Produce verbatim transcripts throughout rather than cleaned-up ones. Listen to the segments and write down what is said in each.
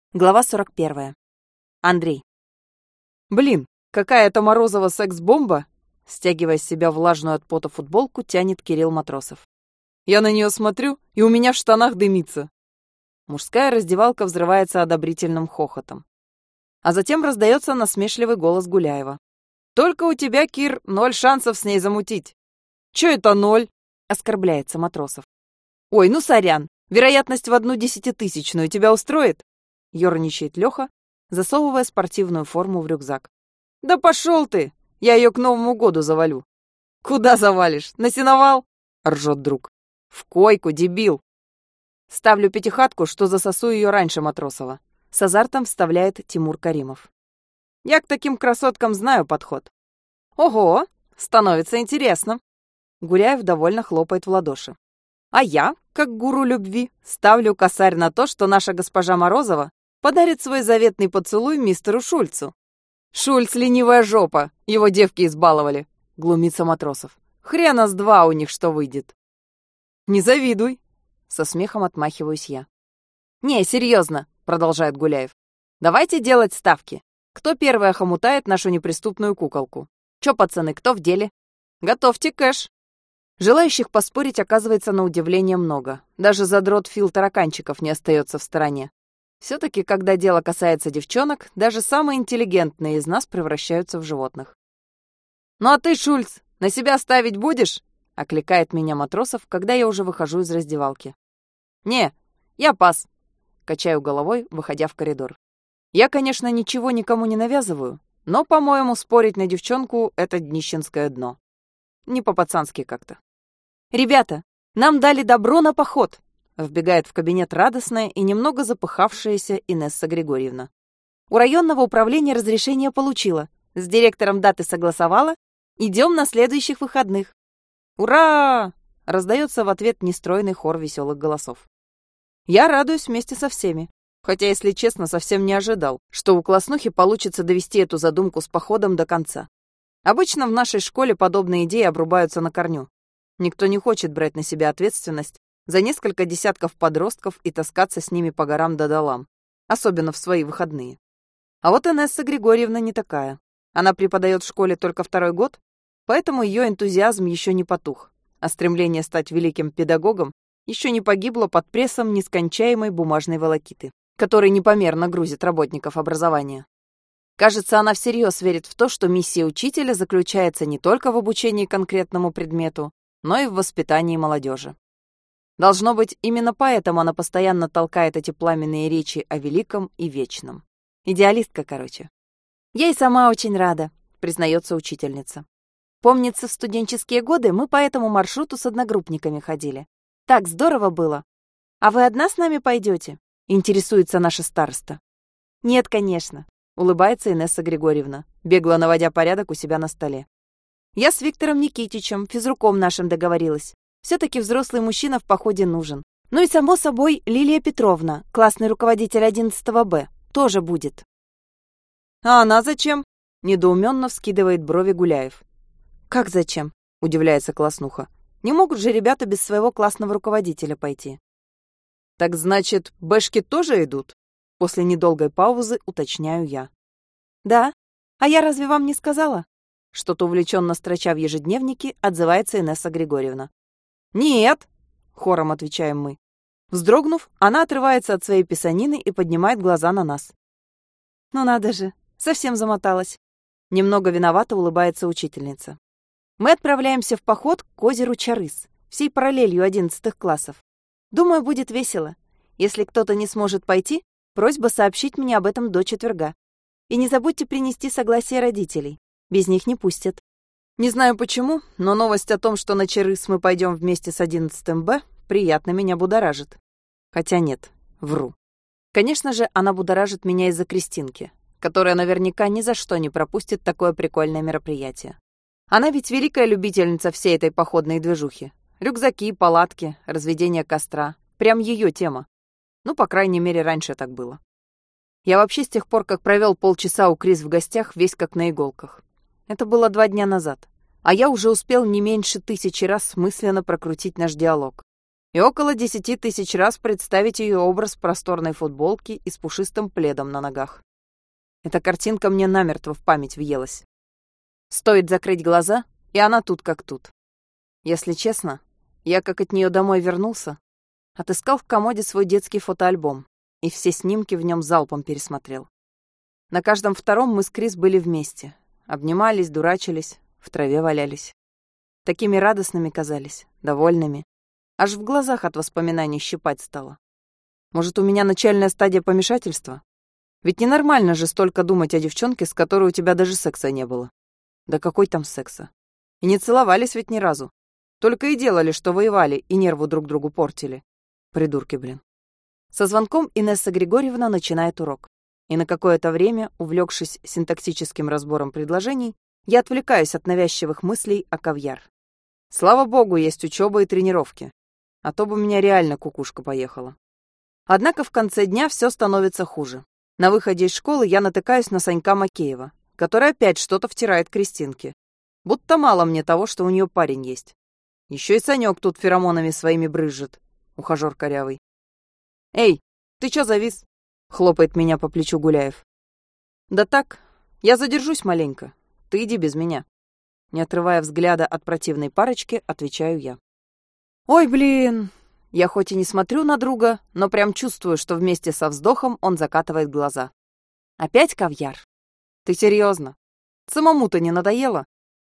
Глава сорок первая. Андрей. Блин, какая это Морозова секс-бомба! Стягивая с себя влажную от пота футболку, тянет Кирилл Матросов. Я на нее смотрю, и у меня в штанах дымится. Мужская раздевалка взрывается одобрительным хохотом. А затем раздается насмешливый голос Гуляева. Только у тебя, Кир, ноль шансов с ней замутить. Че это ноль? Оскорбляется Матросов. Ой, ну сорян, вероятность в одну десятитысячную тебя устроит? Ёрничает Лёха, засовывая спортивную форму в рюкзак. Да пошел ты! Я ее к Новому году завалю. Куда завалишь? На сеновал? Ржет друг. В койку, дебил. Ставлю пятихатку, что засосу ее раньше Матросова. С азартом вставляет Тимур Каримов. Я к таким красоткам знаю подход. Ого, становится интересно. Гуляев довольно хлопает в ладоши. А я, как гуру любви, ставлю косарь на то, что наша госпожа Морозова подарит свой заветный поцелуй мистеру Шульцу. Шульц — ленивая жопа, его девки избаловали, глумится Матросов. Хрена с два у них что выйдет. Не завидуй, со смехом отмахиваюсь я. Не, серьезно, продолжает Гуляев. Давайте делать ставки. Кто первый охомутает нашу неприступную куколку? Чё, пацаны, кто в деле? Готовьте кэш. Желающих поспорить оказывается на удивление много. Даже задрот Фил Тараканчиков не остается в стороне. Все-таки, когда дело касается девчонок, даже самые интеллигентные из нас превращаются в животных. «Ну а ты, Шульц, на себя ставить будешь?» — окликает меня Матросов, когда я уже выхожу из раздевалки. «Не, я пас», — качаю головой, выходя в коридор. Я, конечно, ничего никому не навязываю, но, по-моему, спорить на девчонку — это днищенское дно. Не по-пацански как-то. «Ребята, нам дали добро на поход!» Вбегает в кабинет радостная и немного запыхавшаяся Инесса Григорьевна. «У районного управления разрешение получила. С директором даты согласовала. Идем на следующих выходных». «Ура!» — раздается в ответ нестройный хор веселых голосов. Я радуюсь вместе со всеми. Хотя, если честно, совсем не ожидал, что у класснухи получится довести эту задумку с походом до конца. Обычно в нашей школе подобные идеи обрубаются на корню. Никто не хочет брать на себя ответственность за несколько десятков подростков и таскаться с ними по горам да долам, особенно в свои выходные. А вот Инесса Григорьевна не такая. Она преподает в школе только второй год, поэтому ее энтузиазм еще не потух, а стремление стать великим педагогом еще не погибло под прессом нескончаемой бумажной волокиты, который непомерно грузит работников образования. Кажется, она всерьез верит в то, что миссия учителя заключается не только в обучении конкретному предмету, но и в воспитании молодежи. Должно быть, именно поэтому она постоянно толкает эти пламенные речи о великом и вечном. Идеалистка, короче. «Я и сама очень рада», — признается учительница. «Помнится, в студенческие годы мы по этому маршруту с одногруппниками ходили. Так здорово было. А вы одна с нами пойдете?» — интересуется наша староста. «Нет, конечно», — улыбается Инесса Григорьевна, бегло наводя порядок у себя на столе. «Я с Виктором Никитичем, физруком нашим, договорилась. Все-таки взрослый мужчина в походе нужен. Ну и, само собой, Лилия Петровна, классный руководитель одиннадцатого Б, тоже будет». «А она зачем?» — недоуменно вскидывает брови Гуляев. «Как зачем?» — удивляется класснуха. «Не могут же ребята без своего классного руководителя пойти». «Так значит, бэшки тоже идут?» После недолгой паузы уточняю я. «Да? А я разве вам не сказала?» Что-то увлеченно строча в ежедневнике, отзывается Инесса Григорьевна. «Нет!» — хором отвечаем мы. Вздрогнув, она отрывается от своей писанины и поднимает глаза на нас. «Ну надо же, совсем замоталась!» Немного виновато улыбается учительница. «Мы отправляемся в поход к озеру Чарыс, всей параллелью одиннадцатых классов. Думаю, будет весело. Если кто-то не сможет пойти, просьба сообщить мне об этом до четверга. И не забудьте принести согласие родителей. Без них не пустят». Не знаю почему, но новость о том, что на Чарыс мы пойдем вместе с одиннадцатым Б, приятно меня будоражит. Хотя нет, вру. Конечно же, она будоражит меня из-за Кристинки, которая наверняка ни за что не пропустит такое прикольное мероприятие. Она ведь великая любительница всей этой походной движухи. Рюкзаки, палатки, разведение костра. Прям ее тема. Ну, по крайней мере, раньше так было. Я вообще с тех пор, как провел полчаса у Крис в гостях, весь как на иголках. Это было два дня назад, а я уже успел не меньше тысячи раз мысленно прокрутить наш диалог. и около десяти тысяч раз представить ее образ в просторной футболке и с пушистым пледом на ногах. Эта картинка мне намертво в память въелась. Стоит закрыть глаза, и она тут как тут. Если честно, я, как от нее домой вернулся, отыскал в комоде свой детский фотоальбом и все снимки в нем залпом пересмотрел. На каждом втором мы с Крис были вместе. Обнимались, дурачились, в траве валялись. Такими радостными казались, довольными. Аж в глазах от воспоминаний щипать стало. Может, у меня начальная стадия помешательства? Ведь ненормально же столько думать о девчонке, с которой у тебя даже секса не было. Да какой там секса? И не целовались ведь ни разу. Только и делали, что воевали и нервы друг другу портили. Придурки, блин. Со звонком Инесса Григорьевна начинает урок. И на какое-то время, увлекшись синтаксическим разбором предложений, я отвлекаюсь от навязчивых мыслей о кавьяр. Слава богу, есть учеба и тренировки. А то бы у меня реально кукушка поехала. Однако в конце дня все становится хуже. На выходе из школы я натыкаюсь на Санька Макеева, который опять что-то втирает Кристинке. Будто мало мне того, что у нее парень есть. Еще и Санек тут феромонами своими брызжет. Ухажер корявый. «Эй, ты чё завис?» — хлопает меня по плечу Гуляев. «Да так, я задержусь маленько. Ты иди без меня». Не отрывая взгляда от противной парочки, отвечаю я. «Ой, блин!» Я хоть и не смотрю на друга, но прям чувствую, что вместе со вздохом он закатывает глаза. «Опять кавьяр? Ты серьезно? Самому-то не надоело?»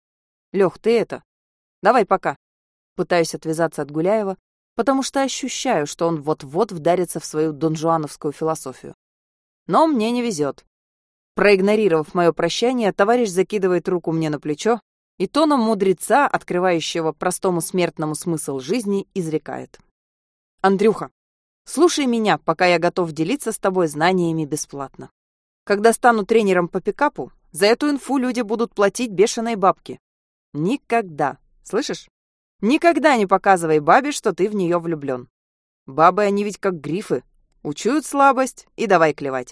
«Лёх, ты это... Давай пока». Пытаюсь отвязаться от Гуляева, потому что ощущаю, что он вот-вот вдарится в свою донжуановскую философию. Но мне не везет. Проигнорировав мое прощание, товарищ закидывает руку мне на плечо и тоном мудреца, открывающего простому смертному смысл жизни, изрекает. «Андрюха, слушай меня, пока я готов делиться с тобой знаниями бесплатно. Когда стану тренером по пикапу, за эту инфу люди будут платить бешеные бабки. Никогда, слышишь? Никогда не показывай бабе, что ты в нее влюблен. Бабы, они ведь как грифы, учуют слабость и давай клевать.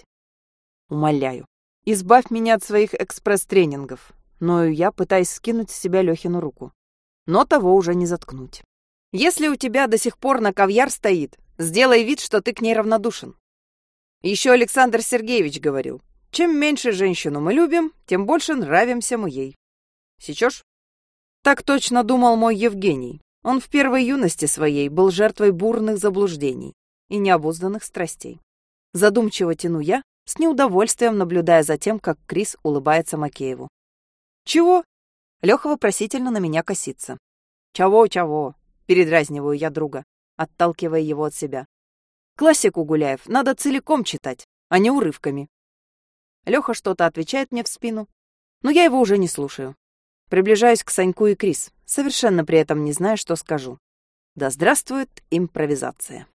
Умоляю, избавь меня от своих экспресс-тренингов», ною я, пытаясь скинуть с себя Лёхину руку. Но того уже не заткнуть. «Если у тебя до сих пор на кавьяр стоит, сделай вид, что ты к ней равнодушен. Еще Александр Сергеевич говорил, чем меньше женщину мы любим, тем больше нравимся мы ей. Сечешь?» Так точно думал мой Евгений. Он в первой юности своей был жертвой бурных заблуждений и необузданных страстей. Задумчиво тяну я, с неудовольствием наблюдая за тем, как Крис улыбается Макееву. «Чего?» Лёха вопросительно на меня косится. «Чего-чего?» — передразниваю я друга, отталкивая его от себя. «Классику, Гуляев, надо целиком читать, а не урывками». Лёха что-то отвечает мне в спину, но я его уже не слушаю. Приближаюсь к Саньку и Крис, совершенно при этом не зная, что скажу. Да здравствует импровизация.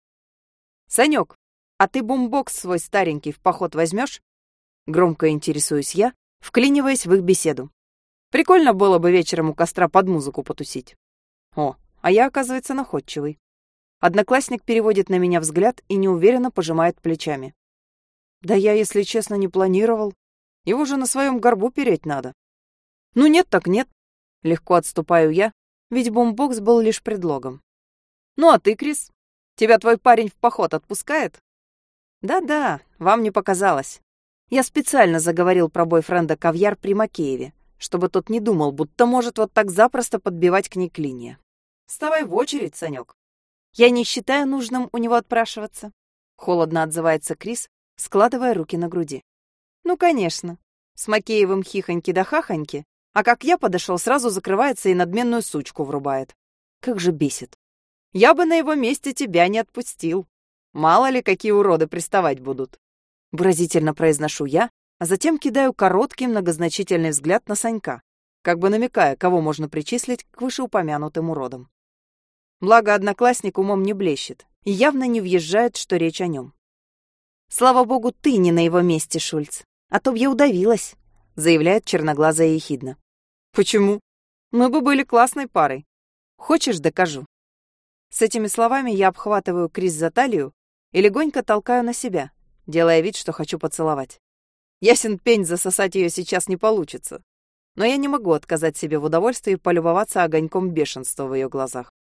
«Санёк, а ты бумбокс свой старенький в поход возьмёшь?» Громко интересуюсь я, вклиниваясь в их беседу. Прикольно было бы вечером у костра под музыку потусить. О, а я, оказывается, находчивый. Одноклассник переводит на меня взгляд и неуверенно пожимает плечами. Да я, если честно, не планировал. Его же на своем горбу переть надо. Ну нет так нет. Легко отступаю я, ведь бумбокс был лишь предлогом. Ну а ты, Крис? Тебя твой парень в поход отпускает? Да-да, вам не показалось. Я специально заговорил про бойфренда кавьяр при Макееве, чтобы тот не думал, будто может вот так запросто подбивать к ней клинья. Вставай в очередь, Санек. Я не считаю нужным у него отпрашиваться. Холодно отзывается Крис, складывая руки на груди. Ну, конечно. С Макеевым хихоньки да хахоньки, а как я подошел, сразу закрывается и надменную сучку врубает. Как же бесит. Я бы на его месте тебя не отпустил. Мало ли, какие уроды приставать будут. Выразительно произношу я, а затем кидаю короткий многозначительный взгляд на Санька, как бы намекая, кого можно причислить к вышеупомянутым уродам. Благо, одноклассник умом не блещет и явно не въезжает, что речь о нем. «Слава богу, ты не на его месте, Шульц, а то б я удавилась», заявляет черноглазая ехидно. «Почему? Мы бы были классной парой. Хочешь, докажу?» С этими словами я обхватываю Крис за талию и легонько толкаю на себя, делая вид, что хочу поцеловать. Ясен пень, засосать ее сейчас не получится. Но я не могу отказать себе в удовольствии полюбоваться огоньком бешенства в ее глазах.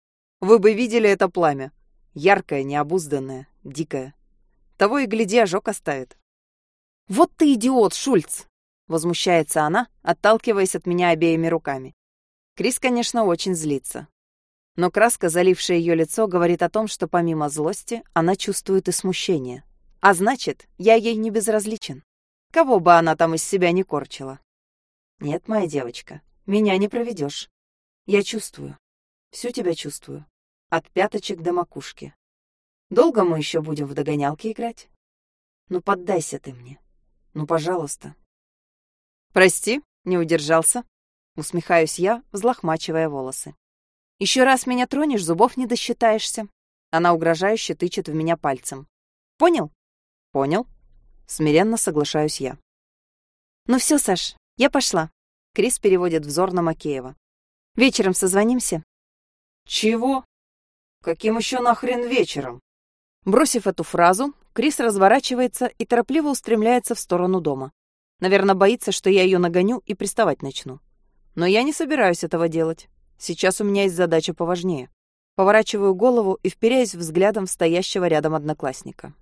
Вы бы видели это пламя. Яркое, необузданное, дикое. Того и гляди, ожог оставит. «Вот ты идиот, Шульц!» — возмущается она, отталкиваясь от меня обеими руками. Крис, конечно, очень злится. Но краска, залившая ее лицо, говорит о том, что помимо злости она чувствует и смущение. А значит, я ей не безразличен. Кого бы она там из себя не корчила. Нет, моя девочка, меня не проведешь. Я чувствую. Всю тебя чувствую. От пяточек до макушки. Долго мы еще будем в догонялки играть? Ну, поддайся ты мне. Ну, пожалуйста. Прости, не удержался. Усмехаюсь я, взлохмачивая волосы. Еще раз меня тронешь, зубов не досчитаешься. Она угрожающе тычет в меня пальцем. Понял? Понял. Смиренно соглашаюсь я. Ну все, Саш, я пошла. Крис переводит взор на Макеева. Вечером созвонимся? Чего? Каким еще нахрен вечером? Бросив эту фразу, Крис разворачивается и торопливо устремляется в сторону дома. Наверное, боится, что я ее нагоню и приставать начну. Но я не собираюсь этого делать. Сейчас у меня есть задача поважнее. Поворачиваю голову и вперяюсь взглядом в стоящего рядом одноклассника.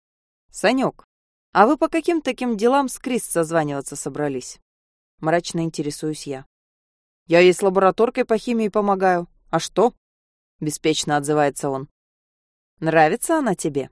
«Санек, а вы по каким таким делам с Крис созваниваться собрались?» Мрачно интересуюсь я. «Я ей с лабораторкой по химии помогаю. А что?» Беспечно отзывается он. «Нравится она тебе?»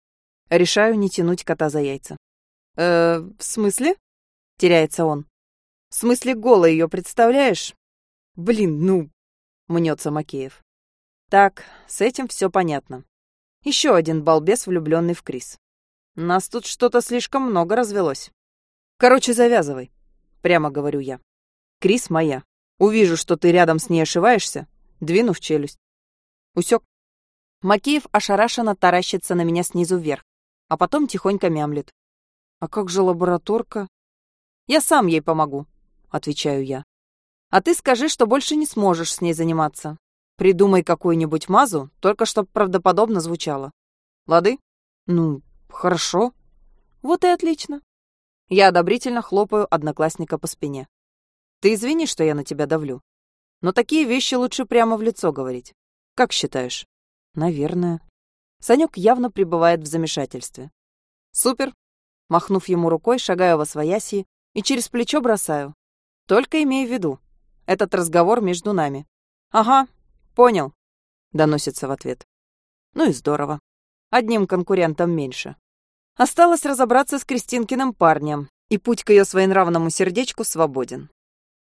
Решаю не тянуть кота за яйца. «Э, в смысле?» Теряется он. «В смысле голой ее представляешь?» «Блин, ну...» Мнется Макеев. Так, с этим все понятно. Еще один балбес, влюбленный в Крис. Нас тут что-то слишком много развелось. Короче, завязывай. Прямо говорю я. Крис моя. Увижу, что ты рядом с ней ошиваешься, двину в челюсть. Усек. Макеев ошарашенно таращится на меня снизу вверх, а потом тихонько мямлет. А как же лабораторка? Я сам ей помогу, отвечаю я. А ты скажи, что больше не сможешь с ней заниматься. Придумай какую-нибудь мазу, только чтоб правдоподобно звучало. Лады? Ну, хорошо. Вот и отлично. Я одобрительно хлопаю одноклассника по спине. Ты извини, что я на тебя давлю. Но такие вещи лучше прямо в лицо говорить. Как считаешь? Наверное. Санек явно пребывает в замешательстве. Супер. Махнув ему рукой, шагаю восвояси и через плечо бросаю. Только имей в виду, этот разговор между нами. Ага, понял, доносится в ответ. Ну и здорово. Одним конкурентом меньше. Осталось разобраться с Кристинкиным парнем, и путь к ее своенравному сердечку свободен.